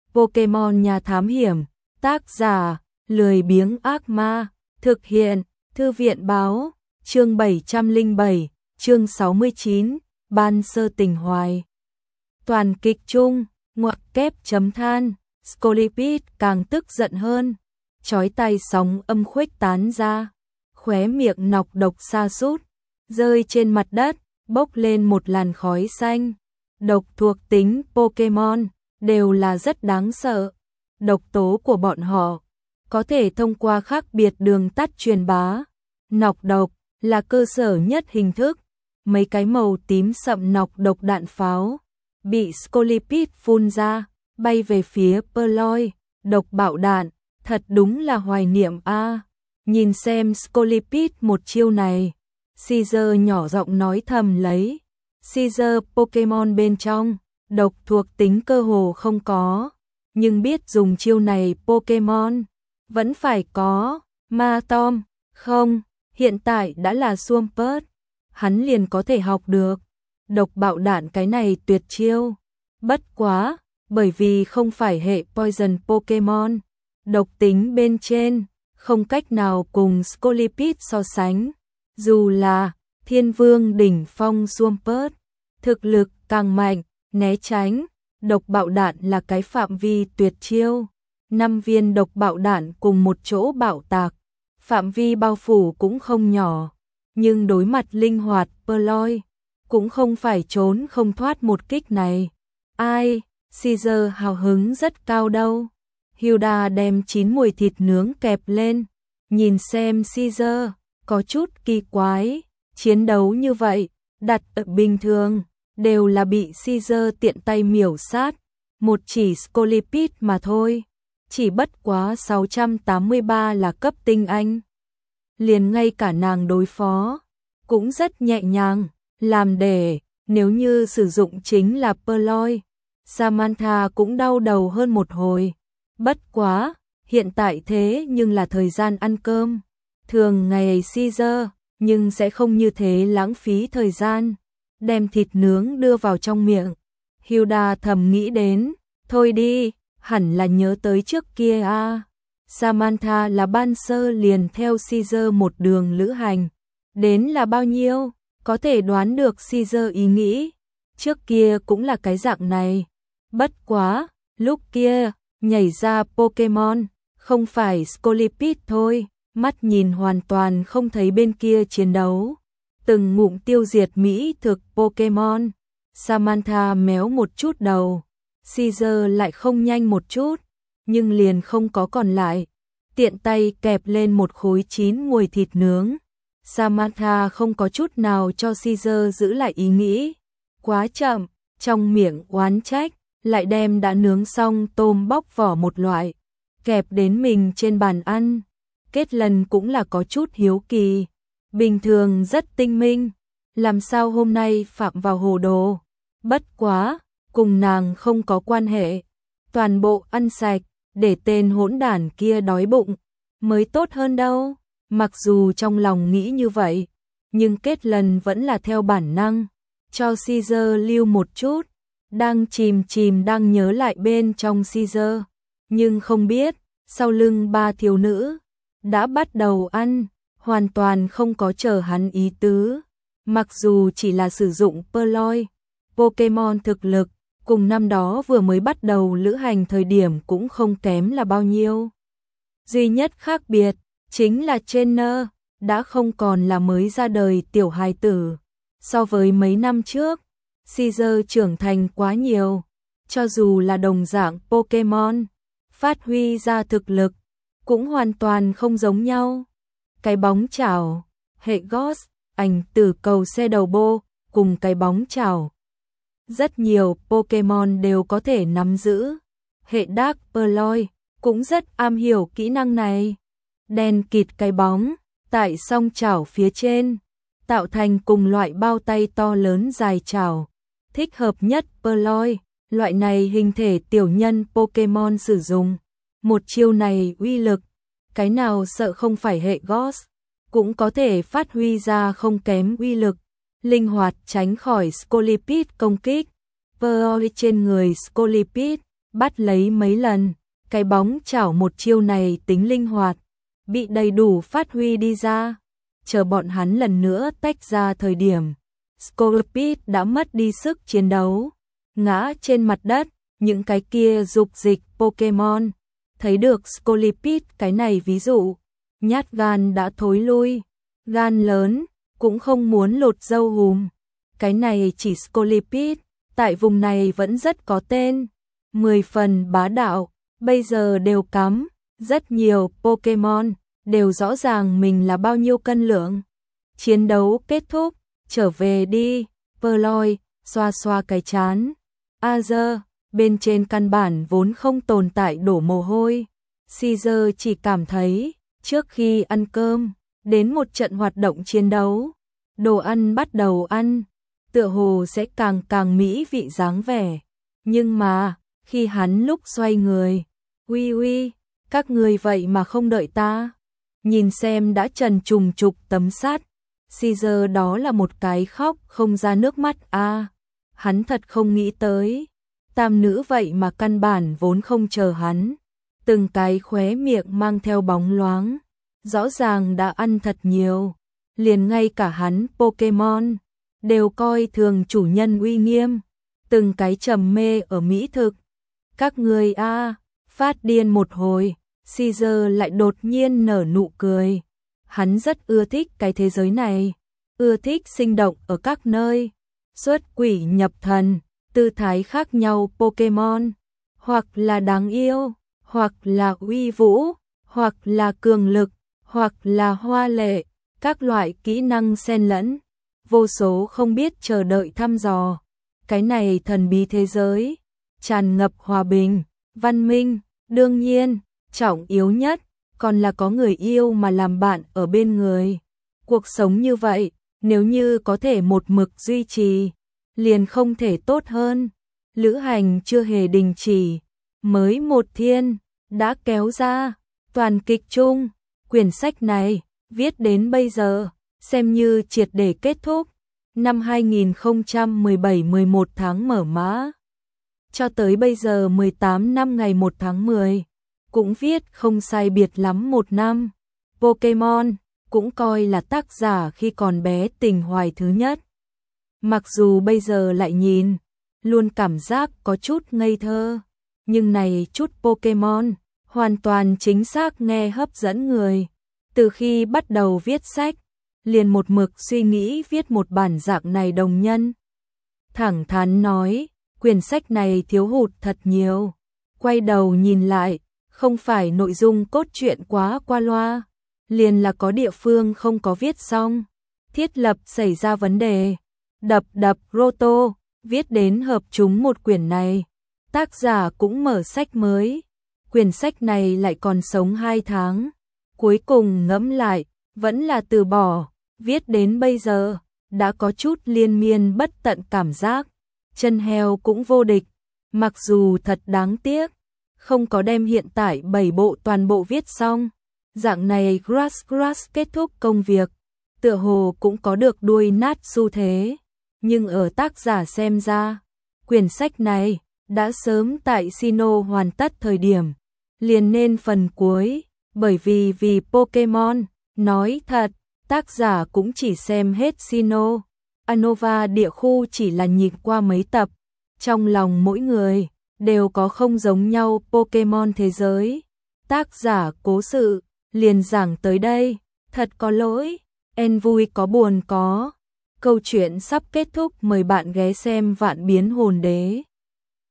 Pokemon nhà thám hiểm, tác giả, lười biếng ác ma, thực hiện, thư viện báo, chương 707, chương 69, ban sơ tình hoài. Toàn kịch chung, ngoặc kép chấm than, Scolipede càng tức giận hơn, chói tai sóng âm khuếch tán ra, khóe miệng nọc độc sa sút, rơi trên mặt đất, bốc lên một làn khói xanh. Độc thuộc tính Pokemon đều là rất đáng sợ. Độc tố của bọn họ có thể thông qua khác biệt đường tắt truyền bá. Nọc độc là cơ sở nhất hình thức. Mấy cái màu tím sậm nọc độc đạn pháo bị Scolipede phun ra, bay về phía Purloin. Độc bạo đạn, thật đúng là hoài niệm a. Nhìn xem Scolipede một chiêu này. Caesar nhỏ giọng nói thầm lấy. Caesar Pokemon bên trong, độc thuộc tính cơ hồ không có, nhưng biết dùng chiêu này Pokemon vẫn phải có. Ma Tom, không, hiện tại đã là Swampert, hắn liền có thể học được. Độc bạo đạn cái này tuyệt chiêu. Bất quá, bởi vì không phải hệ Poison Pokemon, độc tính bên trên không cách nào cùng Scolipede so sánh. Dù là Thiên Vương đỉnh phong Swampert, thực lực càng mạnh, né tránh độc bạo đạn là cái phạm vi tuyệt chiêu. 5 viên độc bạo đạn cùng một chỗ bạo tạc, phạm vi bao phủ cũng không nhỏ, nhưng đối mặt linh hoạt Purloin, cũng không phải trốn không thoát một kích này. Ai, Caesar hào hứng rất cao đâu. Hilda đem 9 mùi thịt nướng kẹp lên, nhìn xem Caesar, có chút kỳ quái. Chiến đấu như vậy, đặt ở bình thường, đều là bị Caesar tiện tay miểu sát. Một chỉ Scolipede mà thôi, chỉ bất quá 683 là cấp tinh anh. Liền ngay cả nàng đối phó, cũng rất nhẹ nhàng, làm để, nếu như sử dụng chính là Purloin, Samantha cũng đau đầu hơn một hồi. Bất quá, hiện tại thế nhưng là thời gian ăn cơm. Thường ngày Caesar, nhưng sẽ không như thế lãng phí thời gian, đem thịt nướng đưa vào trong miệng. Hilda thầm nghĩ đến, thôi đi, hẳn là nhớ tới trước kia a. Samantha là ban sơ liền theo Caesar một đường lữ hành, đến là bao nhiêu, có thể đoán được Caesar ý nghĩ, trước kia cũng là cái dạng này. Bất quá, lúc kia, nhảy ra Pokemon, không phải Scolipede thôi. Mắt nhìn hoàn toàn không thấy bên kia chiến đấu, từng ngụm tiêu diệt mỹ thực Pokemon. Samantha méo một chút đầu, Caesar lại không nhanh một chút, nhưng liền không có còn lại, tiện tay kẹp lên một khối 9 mùi thịt nướng. Samantha không có chút nào cho Caesar giữ lại ý nghĩ, quá chậm, trong miệng oán trách, lại đem đã nướng xong tôm bóc vỏ một loại, kẹp đến mình trên bàn ăn. Kết lần cũng là có chút hiếu kỳ, bình thường rất tinh minh, làm sao hôm nay phạm vào hồ đồ. Bất quá, cùng nàng không có quan hệ, toàn bộ ăn sạch, để tên hỗn đản kia đói bụng, mới tốt hơn đâu. Mặc dù trong lòng nghĩ như vậy, nhưng Kết lần vẫn là theo bản năng, cho Caesar lưu một chút, đang chìm đang nhớ lại bên trong Caesar, nhưng không biết, sau lưng ba thiếu nữ đã bắt đầu ăn, hoàn toàn không có chờ hắn ý tứ. Mặc dù chỉ là sử dụng Purloin, Pokemon thực lực, cùng năm đó vừa mới bắt đầu lữ hành thời điểm cũng không kém là bao nhiêu. Duy nhất khác biệt, chính là trainer, đã không còn là mới ra đời tiểu hài tử. So với mấy năm trước, Caesar trưởng thành quá nhiều, cho dù là đồng dạng Pokemon, phát huy ra thực lực, cũng hoàn toàn không giống nhau. Cái bóng chảo, hệ Ghost, ảnh tử cầu xe đầu bô, cùng cái bóng chảo. Rất nhiều Pokemon đều có thể nắm giữ. Hệ Dark Purloin cũng rất am hiểu kỹ năng này. Đen kịt cái bóng, tại song chảo phía trên, tạo thành cùng loại bao tay to lớn dài chảo. Thích hợp nhất Purloin, loại này hình thể tiểu nhân Pokemon sử dụng. Một chiêu này uy lực, cái nào sợ không phải hệ Ghost, cũng có thể phát huy ra không kém uy lực, linh hoạt tránh khỏi Scolipede công kích. Purloin trên người Scolipede bắt lấy mấy lần, cái bóng chảo một chiêu này tính linh hoạt, bị đầy đủ phát huy đi ra. Chờ bọn hắn lần nữa tách ra thời điểm, Scorpid đã mất đi sức chiến đấu, ngã trên mặt đất, những cái kia dục dịch Pokemon. Thấy được Scorpid cái này ví dụ, nhát gan đã thối lui, gan lớn, cũng không muốn lột râu hùm. Cái này chỉ Scorpid, tại vùng này vẫn rất có tên, 10 phần bá đạo, bây giờ đều cắm, rất nhiều Pokemon, đều rõ ràng mình là bao nhiêu cân lượng. Chiến đấu kết thúc, trở về đi, Perloy, xoa xoa cái chán. Azure, bên trên căn bản vốn không tồn tại đổ mồ hôi. Caesar chỉ cảm thấy, trước khi ăn cơm, đến một trận hoạt động chiến đấu, đồ ăn bắt đầu ăn, tựa hồ sẽ càng mỹ vị dáng vẻ. Nhưng mà, khi hắn lúc xoay người, uy, các người vậy mà không đợi ta. Nhìn xem đã trần trùng trục tấm sắt, Caesar đó là một cái khóc không ra nước mắt a. Hắn thật không nghĩ tới, tam nữ vậy mà căn bản vốn không chờ hắn. Từng cái khóe miệng mang theo bóng loáng, rõ ràng đã ăn thật nhiều, liền ngay cả hắn Pokemon đều coi thường chủ nhân uy nghiêm, từng cái trầm mê ở mỹ thực. Các người a, phát điên một hồi, Caesar lại đột nhiên nở nụ cười. Hắn rất ưa thích cái thế giới này, ưa thích sinh động ở các nơi, xuất quỷ nhập thần, tư thái khác nhau Pokemon, hoặc là đáng yêu, hoặc là uy vũ, hoặc là cường lực, hoặc là hoa lệ, các loại kỹ năng xen lẫn, vô số không biết chờ đợi thăm dò. Cái này thần bí thế giới, tràn ngập hòa bình, văn minh, đương nhiên, trọng yếu nhất, còn là có người yêu mà làm bạn ở bên người. Cuộc sống như vậy, nếu như có thể một mực duy trì, liền không thể tốt hơn. Lữ hành chưa hề đình chỉ, mới một thiên, đã kéo ra, toàn kịch chung. Quyển sách này, viết đến bây giờ, xem như triệt để kết thúc. Năm 2017 11 tháng mở mã. Cho tới bây giờ 18 năm ngày 1 tháng 10, cũng viết không sai biệt lắm 1 năm. Pokemon cũng coi là tác giả khi còn bé tình hoài thứ nhất. Mặc dù bây giờ lại nhìn, luôn cảm giác có chút ngây thơ, nhưng này chút Pokemon, hoàn toàn chính xác nghe hấp dẫn người. Từ khi bắt đầu viết sách, liền một mực suy nghĩ viết một bản dạng này đồng nhân. Thẳng thắn nói, quyển sách này thiếu hụt thật nhiều. Quay đầu nhìn lại, không phải nội dung cốt truyện quá qua loa, liền là có địa phương không có viết xong, thiết lập xảy ra vấn đề. Đập roto, viết đến hợp chúng một quyển này. Tác giả cũng mở sách mới. Quyển sách này lại còn sống 2 tháng. Cuối cùng ngẫm lại, vẫn là từ bỏ. Viết đến bây giờ, đã có chút liên miên bất tận cảm giác. Chân heo cũng vô địch. Mặc dù thật đáng tiếc, không có đem hiện tại 7 bộ toàn bộ viết xong. Dạng này Grass kết thúc công việc, tựa hồ cũng có được đuôi nát xu thế. Nhưng ở tác giả xem ra, quyển sách này đã sớm tại Sinnoh hoàn tất thời điểm, liền nên phần cuối, bởi vì Pokemon, nói thật, tác giả cũng chỉ xem hết Sinnoh. Unova địa khu chỉ là nhìn qua mấy tập, trong lòng mỗi người đều có không giống nhau Pokemon thế giới. Tác giả cố sự liền giảng tới đây, thật có lỗi, en vui có buồn có. Câu chuyện sắp kết thúc, mời bạn ghé xem Vạn Biến Hồn Đế.